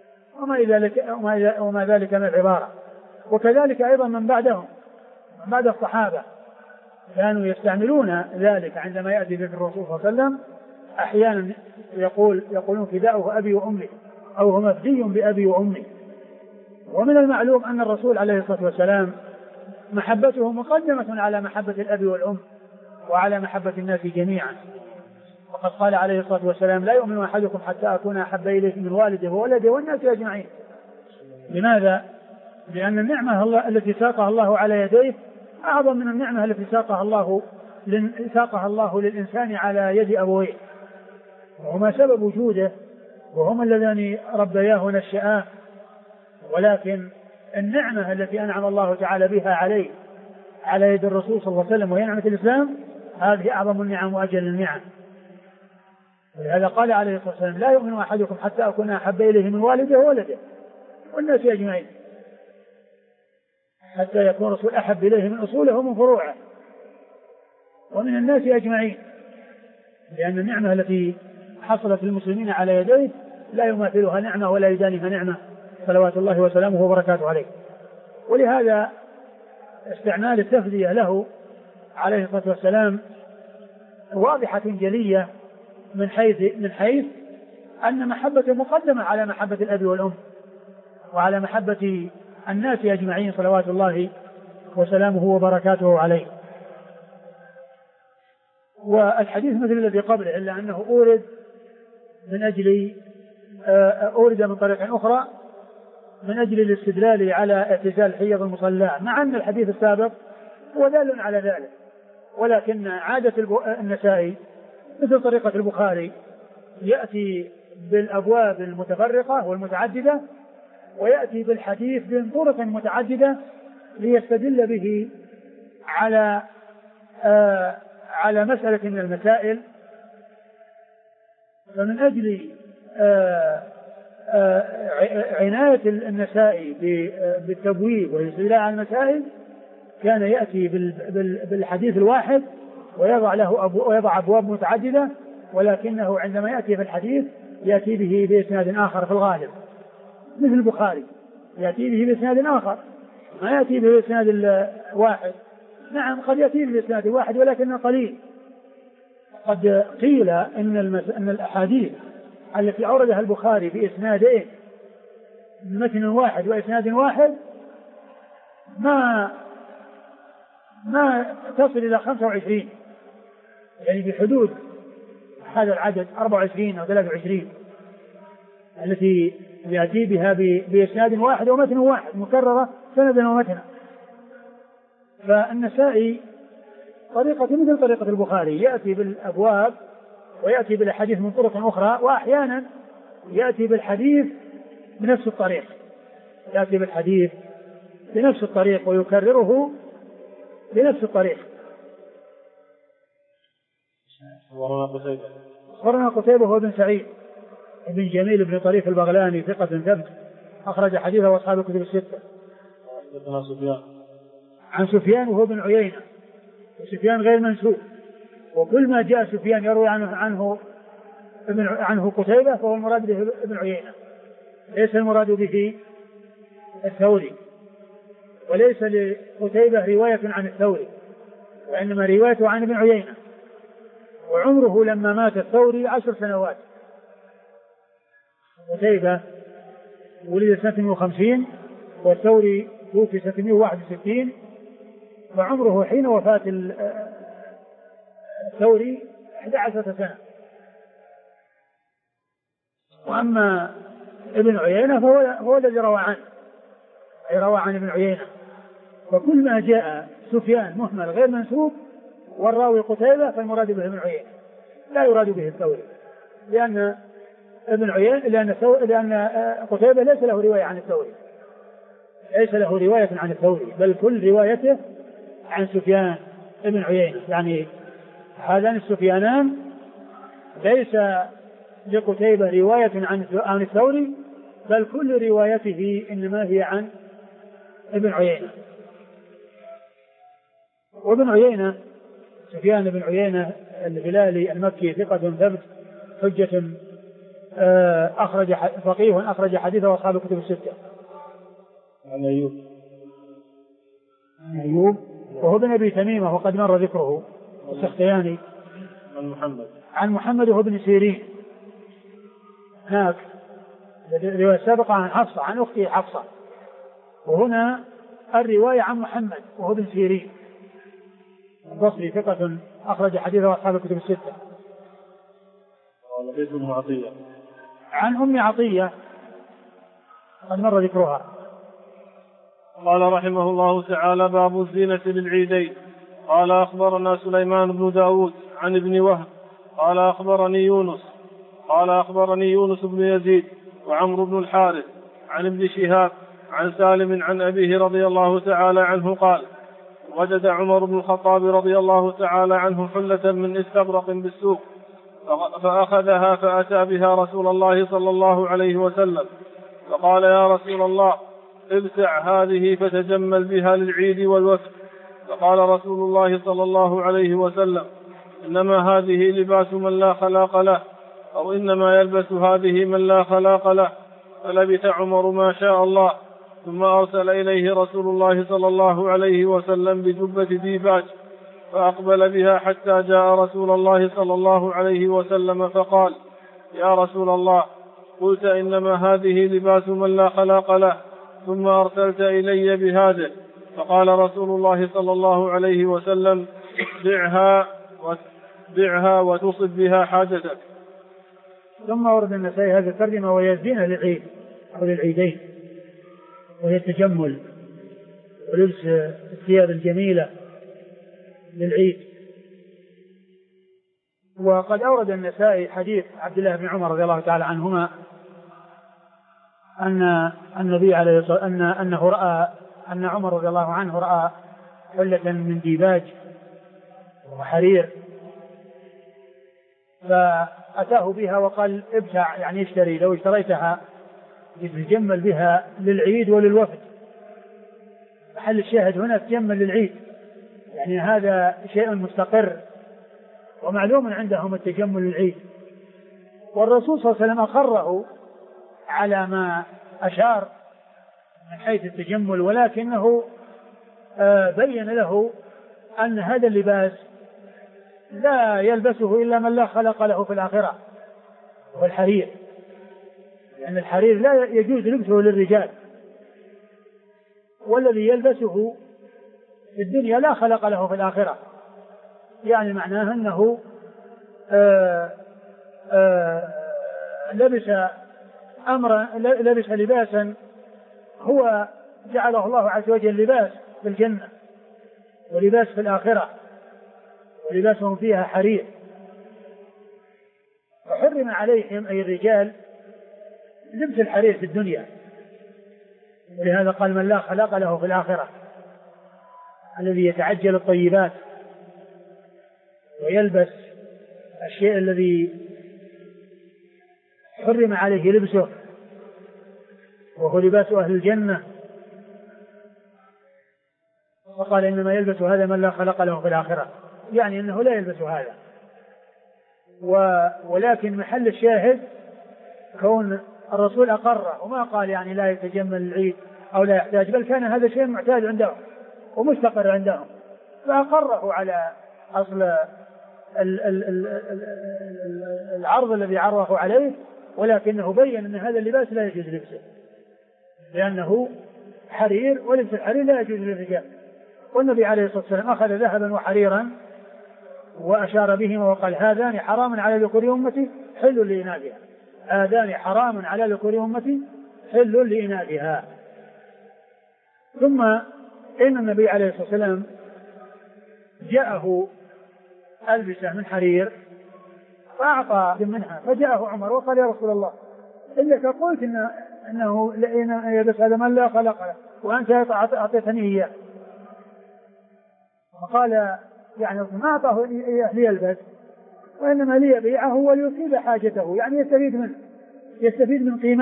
وما ذلك من العبارة. وكذلك أيضا من بعدهم، من بعد الصحابة كانوا يستعملون ذلك عندما يأتي به الرسول صلى الله عليه وسلم، أحيانا يقولون فداؤه أبي وأمي أو هو مفدي بأبي وأمي. ومن المعلوم أن الرسول عليه الصلاة والسلام محبته مقدمة على محبة الأب والأم وعلى محبة الناس جميعا. وقد قال عليه الصلاة والسلام لا يؤمن أحدكم حتى أكون أحب إليه من والده وولده والناس أجمعين. لماذا؟ لأن النعمة التي ساقها الله على يديه أعظم من النعمة التي ساقها الله للإنسان على يد أبويه، وهما سبب وجوده وهما اللذان ربياه ونشأاه. ولكن النعمة التي أنعم الله تعالى بها عليه على يد الرسول صلى الله عليه وسلم وهي نعمة الإسلام، هذه أعظم النعم وأجل النعم. ولهذا قال عليه الصلاة والسلام لا يؤمن أحدكم حتى أكون أحب إليه من والده وولده والناس أجمعين، حتى يكون الرسول أحب إليه من أصوله ومن فروعه ومن الناس أجمعين. لأن النعمة التي حصلت للمسلمين على يديه لا يماثلها نعمة ولا يدانها نعمة صلوات الله وسلامه وبركاته عليه. ولهذا استعمال التفدية له عليه الصلاة والسلام واضحة جلية من حيث أن محبته مقدمة على محبة الأب والأم وعلى محبة الناس أجمعين صلوات الله وسلامه وبركاته عليه. والحديث مثل الذي قبله إلا أنه أورد من طريق أخرى من أجل الاستدلال على اعتزال حيض المصلاة، مع أن الحديث السابق هو دال على ذلك، ولكن عادة النسائي مثل طريقة البخاري يأتي بالأبواب المتفرقة والمتعددة ويأتي بالحديث من طرق متعددة ليستدل به على مسألة من المسائل. فمن أجل عناية النسائي بالتبويب والاستدلال على المسائل كان يأتي بالحديث الواحد ويضع أبواب متعددة، ولكنه عندما يأتي في الحديث يأتي به بإسناد آخر في الغالب، مثل البخاري يأتي به بإسناد آخر ما يأتي به بإسناد الواحد. نعم قد يأتي به بإسناد واحد ولكنه قليل. قد قيل إن الأحاديث التي أوردها البخاري بإسنادين متن واحد وإسناد واحد ما تصل إلى 25، يعني بحدود هذا العدد 24 أو 23 التي يأتي بها بإسناد واحد ومتن واحد مكررة سندا ومتنا. فالنسائي طريقة مثل طريقة البخاري يأتي بالأبواب ويأتي بالحديث من طرق أخرى، وأحيانا يأتي بالحديث بنفس الطريق، يأتي بالحديث بنفس الطريق ويكرره بنفس الطريق. أخبرنا قتيبة هو بن سعيد بن جميل بن طريف البغلاني ثقة ثبت أخرج حديثه وأصحاب الكتب الستة. عن سفيان وهو بن عيينة، وسفيان غير منسوب، وكل ما جاء سفيان يروي عنه قتيبة فهو المراد به ابن عيينة، ليس المراد به الثوري، وليس لقتيبة رواية عن الثوري وإنما روايته عن ابن عيينة. وعمره لما مات الثوري 10 سنوات. قتيبة ولد سنة 150 والثوري توفي سنة 161، وعمره حين وفاة الثوري 11 سنة. وأما ابن عيينة فهو الذي روى عنه، أي روى عن ابن عيينة. فكل ما جاء سفيان مهمل غير منسوب والراوي قتيبة فالمراد به ابن عيينة، لا يراد به الثوري، لأن قتيبة ليس له رواية عن الثوري، ليس له رواية عن الثوري، بل كل روايته عن سفيان بن عيينة. يعني هذان السفيانان ليس لقتيبة رواية عن الثوري، بل كل روايته إنما هي عن ابن عيينة. وابن عيينة سفيان بن عيينة الهلالي المكي ثقة ثبت حجة، فقيه أخرج حديثه وأصحاب الكتب الستة. عن أيوب وهو بن أبي تميمة وقد مر ذكره السختياني. عن محمد وهو ابن سيرين، هناك الرواية السابقة عن حفصة عن أخته حفصة، وهنا الرواية عن محمد وهو ابن سيرين البصري ثقة أخرج حديثه أصحاب الكتب الستة. عن أم عطية قد مر ذكرها. قال رحمه الله تعالى: باب الزينة للعيدين. قال أخبرنا سليمان بن داود عن ابن وهب قال أخبرني يونس بن يزيد وعمرو بن الحارث عن ابن شهاب عن سالم عن أبيه رضي الله تعالى عنه قال: وجد عمر بن الخطاب رضي الله تعالى عنه حلة من استبرق بالسوق، فأخذها فأتى بها رسول الله صلى الله عليه وسلم، فقال: يا رسول الله، ابتع هذه فتجمل بها للعيد والوفد. فقال رسول الله صلى الله عليه وسلم: إنما هذه لباس من لا خلاق له، أو إنما يلبس هذه من لا خلاق له. فلبث عمر ما شاء الله، ثم أرسل إليه رسول الله صلى الله عليه وسلم بجبة ديباج، فأقبل بها حتى جاء رسول الله صلى الله عليه وسلم فقال: يا رسول الله، قلت إنما هذه لباس من لا خلاق له، ثم أرسلت إلي بهذا. فقال رسول الله صلى الله عليه وسلم: بعها وتصب بها حاجتك. ثم ورد النسائي هذه الترجمة: وهي الزينة للعيد أو للعيدين، وهي التجمل ولبس الثياب الجميلة للعيد. وقد أورد النسائي حديث عبد الله بن عمر رضي الله تعالى عنهما أن النبي عليه الصلاة أنه رأى أن عمر رضي الله عنه رأى حلة من ديباج وحرير، فأتاه بها وقال: ابتع، يعني اشتري، لو اشتريتها يتجمل بها للعيد وللوفد. محل الشاهد هنا تجمل للعيد، يعني هذا شيء مستقر ومعلوم عندهم التجمل للعيد. والرسول صلى الله عليه وسلم أقره على ما أشار من حيث التجمل، ولكنه بين له أن هذا اللباس لا يلبسه إلا من لا خلق له في الآخرة، والحرير، لأن الحرير لا يجوز لبسه للرجال، والذي يلبسه في الدنيا لا خلق له في الآخرة. يعني معناه أنه لبس لباسا هو جعله الله عز وجل لباس في الجنة ولباس في الآخرة، ولباسهم فيها حرير. فحرم عليهم أي الرجال لبس الحرير في الدنيا، ولهذا قال: من لا خلاق له في الآخرة، الذي يتعجل الطيبات ويلبس الشيء الذي حرم عليه لبسه وهو لباس أهل الجنة. وقال: إنما يلبس هذا من لا خلق له في الآخرة، يعني أنه لا يلبس هذا. ولكن محل الشاهد كون الرسول أقره، وما قال يعني لا يتجمل العيد أو لا يحتاج، بل كان هذا شيء معتاد عندهم ومستقر عندهم، فأقره على أصل العرض الذي عرضه عليه، ولكنه بين أن هذا اللباس لا يجوز لبسه لأنه حرير، ولبس الحرير لا يجوز للرجال. والنبي عليه الصلاة والسلام أخذ ذهبا وحريرا وأشار بهما وقال: هذان حرام على ذكور أمتي حل لإناثها، هذان حرام على ذكور أمتي حل لإناثها. ثم إن النبي عليه الصلاة والسلام جاءه ألبسة من حرير فأعطى منها، فجاءه عمر وقال: يا رسول الله، إنك قلت إنه يلبس هذا من لا خلق له، وأنت أعطيتني إياه. فقال يعني ما أعطاه ليلبس وإنما ليبيعه وليصيب حاجته، يعني يستفيد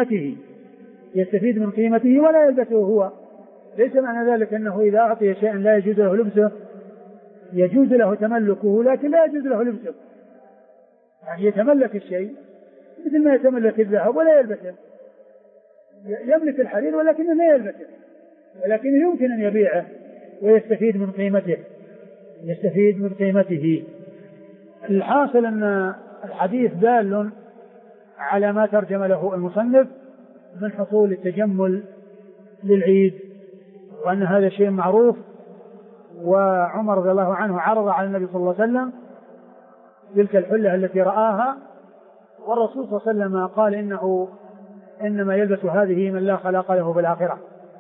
من قيمته ولا يلبسه هو. ليس معنى ذلك أنه إذا أعطي شيئا لا يجوز له لبسه، يجوز له تملكه لكن لا يجوز له لبسه. يعني يتملك الشيء مثل ما يتملك الذهب ولا يلبسه، يملك الحرير ولكنه لا يلبسه، ولكنه يمكن أن يبيعه ويستفيد من قيمته. الحاصل أن الحديث دال على ما ترجم له المصنف من حصول التجمل للعيد، وأن هذا شيء معروف. وعمر رضي الله عنه عرض على النبي صلى الله عليه وسلم تلك الحلة التي رآها، والرسول صلى الله عليه وسلم قال إنما يلبس هذه من لا خلاق له بالآخرة.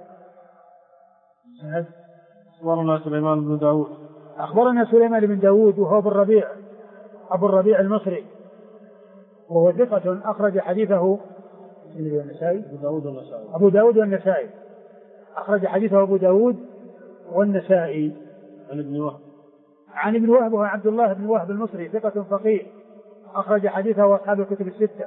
أخبرنا سليمان بن داود. أخبرنا سليمان بن داود وهو أبو الربيع المصري، وهو ثقة أخرج حديثه أبو داود والنسائي. أخرج حديثه أبو داود والنسائي. عن ابن وهب وهو عبد الله بن وهب المصري ثقة فقيه أخرج حديثه وأصحاب الكتب الستة.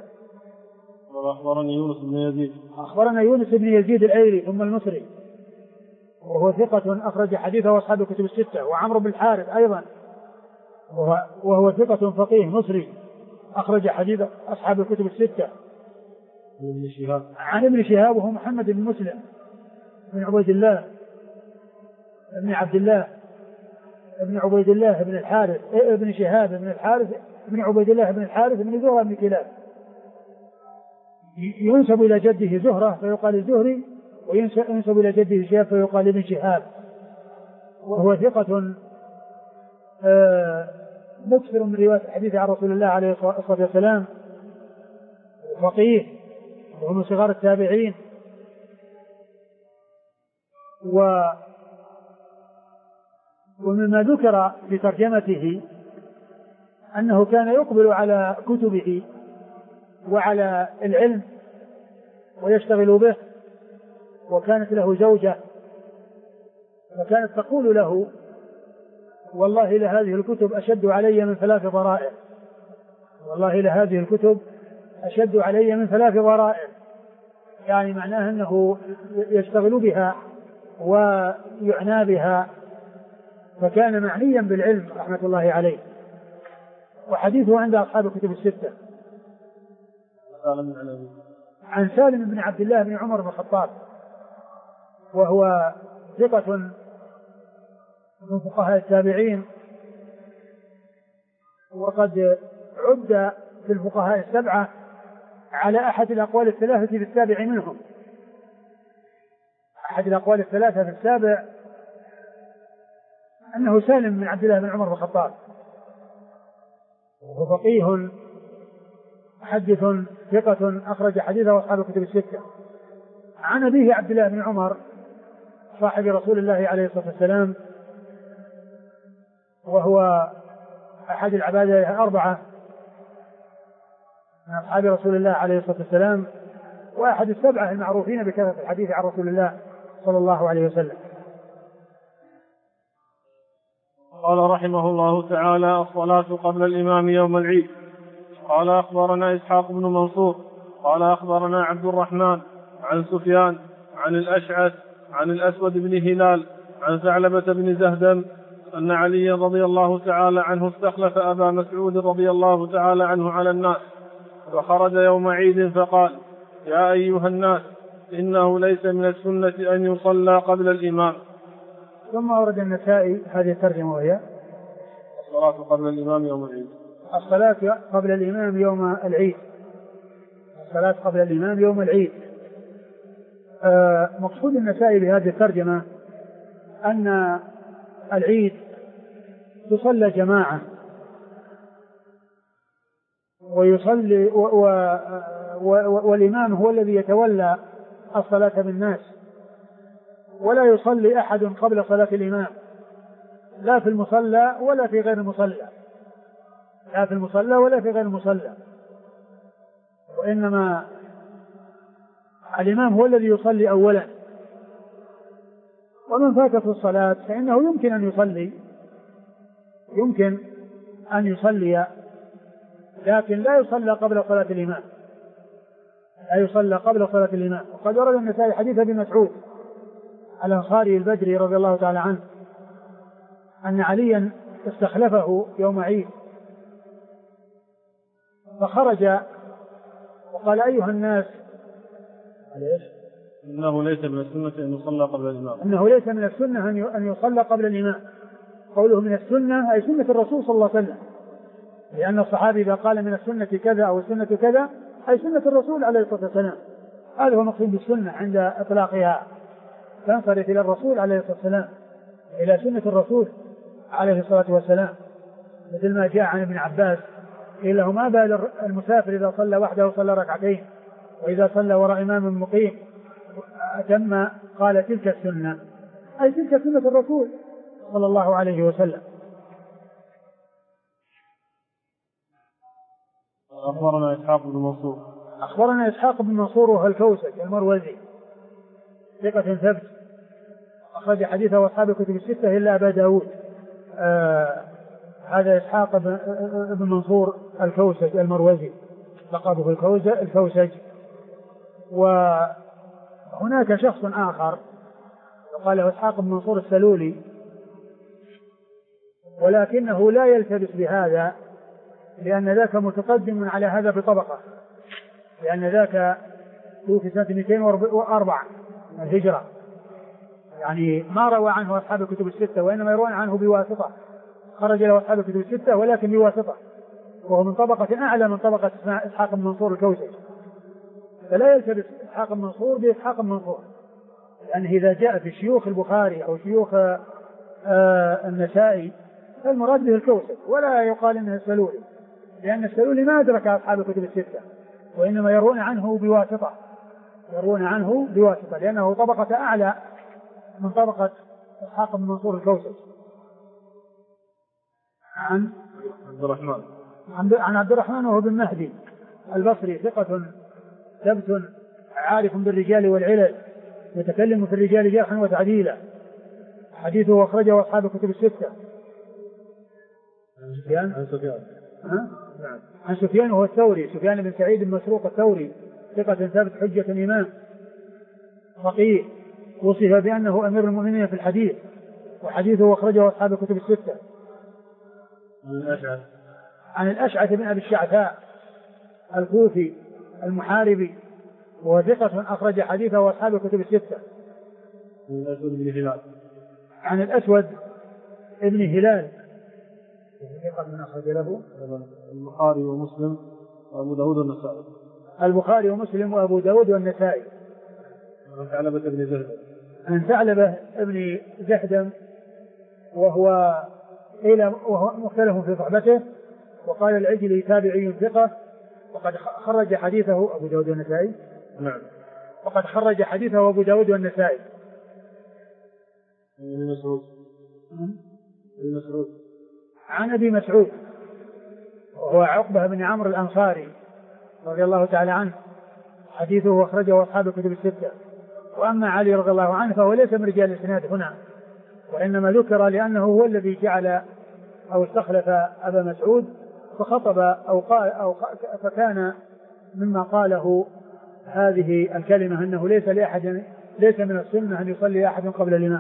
أخبرنا يونس بن يزيد الأيلي ثم المصري وهو ثقة أخرج حديثه وأصحاب الكتب الستة. وعمرو بن الحارث أيضا وهو ثقة فقيه مصري أخرج حديث أصحاب الكتب الستة. عن ابن شهاب وهو محمد بن مسلم بن عبيد الله بن عبد الله بن عبيد الله بن الحارث ابن شهاب بن الحارث بن عبيد الله بن الحارث بن زهرة بن كلاب، ينسب إلى جده زهرة فيقال الزهري، وينسب إلى جده شهاب فيقال ابن شهاب. وهو ثقة مكثر من رواية الحديث عن رسول الله عليه الصلاة والسلام، فقيه وهو من صغار التابعين. ومما ذكر في ترجمته أنه كان يقبل على كتبه وعلى العلم ويشتغل به، وكانت له زوجة فكانت تقول له والله لهذه الكتب أشد علي من 3 ضرائر، والله لهذه الكتب أشد علي من 3 ضرائر، يعني معناه أنه يشتغل بها ويعنى بها، فكان معنيا بالعلم رحمة الله عليه. وحديثه عند أصحاب الكتب الستة. عن سالم بن عبد الله بن عمر بن الخطاب وهو ثقة من فقهاء التابعين، وقد عد في الفقهاء السبعة على أحد الأقوال الثلاثة في السابع منهم. أحد الأقوال الثلاثة في السابع أنه سالم بن عبد الله بن عمر بن الخطاب، وهو فقيه محدث ثقة أخرج حديثه أصحاب الكتب الستة. عن أبيه عبد الله بن عمر صاحب رسول الله عليه الصلاة والسلام، وهو أحد العبادة 4 من أصحاب رسول الله عليه الصلاة والسلام، وأحد 7 المعروفين بكثرة الحديث عن رسول الله صلى الله عليه وسلم. قال رحمه الله تعالى: الصلاة قبل الإمام يوم العيد. قال أخبرنا إسحاق بن منصور قال أخبرنا عبد الرحمن عن سفيان عن الأشعث عن الأسود بن هلال عن ثعلبة بن زهدم أن علي رضي الله تعالى عنه استخلف أبا مسعود رضي الله تعالى عنه على الناس، فخرج يوم عيد فقال: يا أيها الناس، إنه ليس من السنة أن يصلى قبل الإمام. ثم ورد النسائي هذه الترجمة وهي: الصلاة قبل الإمام يوم العيد. الصلاة قبل الإمام يوم العيد. الصلاة قبل الإمام يوم العيد. مقصود النسائي بهذه الترجمة أن العيد تصلى جماعة، ويصلي والإمام هو الذي يتولى الصلاة بالناس، ولا يصلي أحد قبل صلاة الإمام، لا في المصلى ولا في غير المصلى، لا في المصلى ولا في غير المصلى، وإنما الإمام هو الذي يصلي أولا، ومن فاتته الصلاة فإنه يمكن أن يصلي لكن لا يصلى قبل صلاة الإمام، وقد ورد النسائي حديث ابن مسعود الأنصاري البدري رضي الله تعالى عنه أن عليا استخلفه يوم عيد فخرج وقال أيها الناس إنه ليس من السنة أن يصلى قبل الإمام. قوله من السنة أي سنة الرسول صلى الله عليه وسلم، لأن الصحابي إذا قال من السنة كذا أو السنة كذا أي سنة الرسول عليه الصلاة والسلام، هذا هو المقصود بالسنة عند إطلاقها، تنصرف إلى الرسول عليه الصلاة والسلام، إلى سنة الرسول عليه الصلاة والسلام، مثل ما جاء عن ابن عباس قيل له ما بال المسافر إذا صلى وحده صلى ركعتين وإذا صلى وراء إمام مقيم أتم، قال تلك السنة أي تلك سنة الرسول صلى الله عليه وسلم. أخبرنا إسحاق بن منصور وهو الكوسج المروزي ثقة ثبت أخرج حديثه أصحاب الكتب الستة إلا أبا داود. هذا إسحاق بن منصور الكوسج المروزي لقبه الكوسج. وهناك شخص آخر قال إسحاق بن منصور السلولي، ولكنه لا يلتبس بهذا لأن ذاك متقدم على هذا بطبقة، لأن ذاك توفي سنة 204 من الهجرة، يعني ما روى عنه أصحاب الكتب الستة وإنما يروون عنه بواسطة، خرج له أصحاب الكتب الستة ولكن بواسطة، وهو من طبقة أعلى من طبقة إسحاق بن منصور الكوسج، فلا يلتبس إسحاق بن منصور بإسحاق بن منصور، لأنه إذا جاء في شيوخ البخاري أو شيوخ النسائي فالمراد به الكوسج، ولا يقال إنه السلولي، لأن السلولي ما أدرك أصحاب الكتب الستة وإنما يرون عنه بواسطة لأنه طبقة أعلى من طبقة إسحاق بن منصور الكوسج. عن عبد الرحمن وهو بن مهدي البصري ثقة ثبت عارف بالرجال والعلل يتكلم في الرجال جرحا وتعديلا، حديثه أخرجه أصحاب الكتب الستة. عن سفيان وهو الثوري، سفيان بن سعيد بن مسروق الثوري ثقة ثابت حجة إمام فقيه، وصف بأنه أمير المؤمنين في الحديث، وحديثه أخرجه أصحاب الكتب الستة. عن الأشعث بن أبي الشعثاء الكوفي المحاربي وهو ثقة أخرج حديثه أصحاب الكتب الستة. عن الأسود ابن هلال ثقة من أخرج له البخاري ومسلم وأبو داود والنسائي. البخاري ومسلم وأبو داود والنسائي. عن ثعلبة ابن زهدم وهو مختلف في صحبته، وقال العجلي تابعي ثقة، وقد خرج حديثه أبو داود والنسائي. نعم. وقد خرج حديثه أبو داود والنسائي. عن أبي مسعود وهو عقبة بن عمرو الأنصاري رضي الله تعالى عنه، حديثه أخرجه أصحاب الكتب الستة. وأما علي رضي الله عنه فهو ليس من رجال الإسناد هنا، وإنما ذكر لأنه هو الذي جعل أو استخلف أبا مسعود فخطب أو قال فكان مما قاله هذه الكلمة أنه ليس من السنة أن يصلي أحد قبل الإمام.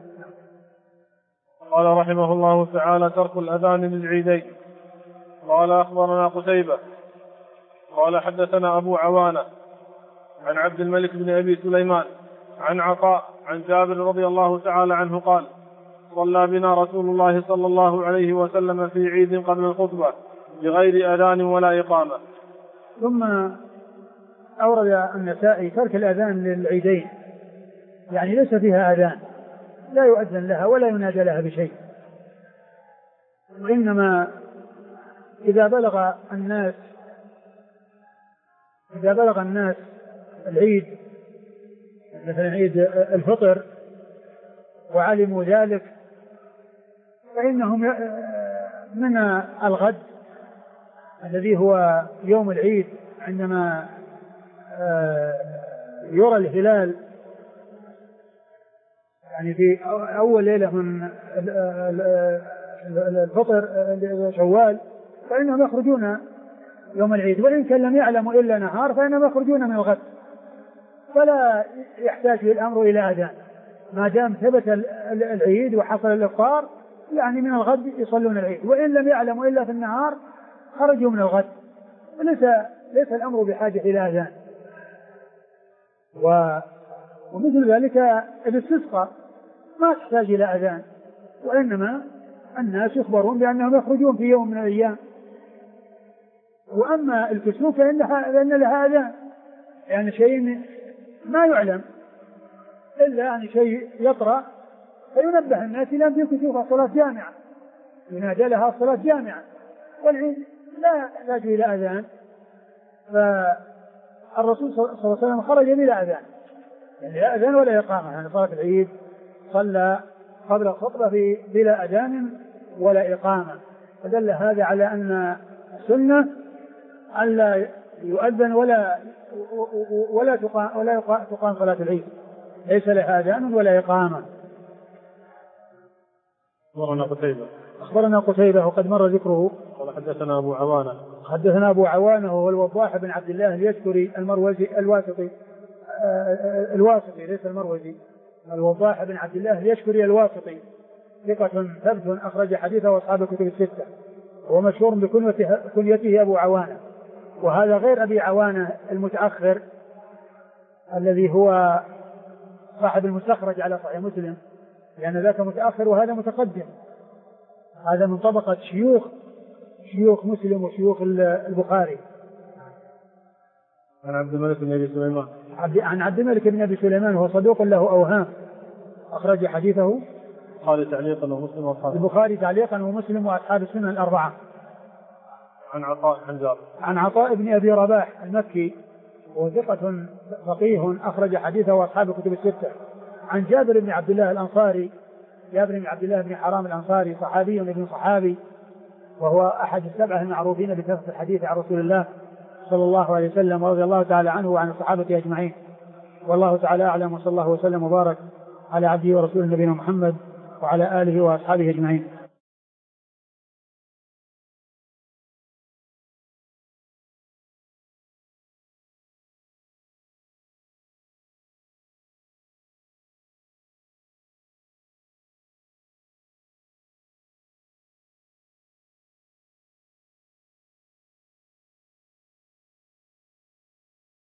قال رحمه الله تعالى: ترك الأذان للعيدين. قال أخبرنا قتيبة قال حدثنا أبو عوانة عن عبد الملك بن أبي سليمان عن عطاء عن جابر رضي الله تعالى عنه قال: صلى بنا رسول الله صلى الله عليه وسلم في عيد قبل الخطبة بغير أذان ولا إقامة. ثم أورد النسائي ترك الأذان للعيدين، يعني ليس فيها أذان، لا يؤذن لها ولا ينادى لها بشيء، وإنما إذا بلغ الناس العيد مثلا عيد الفطر وعلموا ذلك فإنهم من الغد الذي هو يوم العيد عندما يرى الهلال يعني في أول ليلة من الفطر شوال فإنهم يخرجون يوم العيد، وإن كان لم يعلموا إلا نهار فإنهم يخرجون من الغد، فلا يحتاج الأمر إلى أذان ما دام ثبت العيد وحصل الإفطار، يعني من الغد يصلون العيد، وإن لم يعلموا إلا في النهار خرجوا من الغد، ليس الأمر بحاجة إلى أذان. ومثل ذلك الاستسقاء ما تحتاج إلى أذان، وإنما الناس يخبرون بأنهم يخرجون في يوم من الأيام. وأما الكسوف فإن لها أذان، يعني شيء ما يعلم إلا يعني شيء يطرأ فينبه الناس إلى أن في كسوف صلاة جامعة، ينادى لها صلاة جامعة، والعيد لا يحتاج إلى أذان. فالرسول صلى الله عليه وسلم خرج بلا أذان، يعني لا أذان ولا إقامة، يعني صلاة العيد صلى قبل الخطبة بلا أذان ولا إقامة، فدل هذا على أن السنة ألا يؤذن ولا تقام صلاة العيد، ليس لها أذان ولا إقامة. أخبرنا قتيبة وقد مر ذكره. قال حدثنا أبو عوانة. حدثنا أبو عوانة وهو الوضاح بن عبد الله اليشكري المروزي الواسطي ليس المروزي، الوضاح بن عبد الله اليشكري الواسطي ثقة ثبت أخرج حديثه أصحاب الكتب الستة، ومشهور بكنيته أبو عوانة، وهذا غير أبي عوانة المتأخر الذي هو صاحب المستخرج على صحيح مسلم، لأن ذاك متأخر وهذا متقدم، هذا من طبقة شيوخ مسلم وشيوخ البخاري. عن عبد الملك بن أبي سليمان. عن عبد الملك بن أبي سليمان وهو صدوق له أوهام، أخرج حديثه البخاري تعليقا ومسلم وأصحاب البخاري تعليقا ومسلم وأصحاب السنن الأربعة. عن عطاء بن أبي رباح المكي وثقة فقيه أخرج حديثه وأصحاب الكتب الستة. عن جابر بن عبد الله الأنصاري، جابر بن عبد الله بن حرام الأنصاري صحابي ابن صحابي، وهو أحد السبعة المعروفين بكثرة الحديث عن رسول الله صلى الله عليه وسلم، ورضي الله تعالى عنه وعن الصحابة أجمعين. والله تعالى أعلم، وصلى الله وسلم وبارك على عبده ورسوله نبينا محمد وعلى آله وأصحابه أجمعين.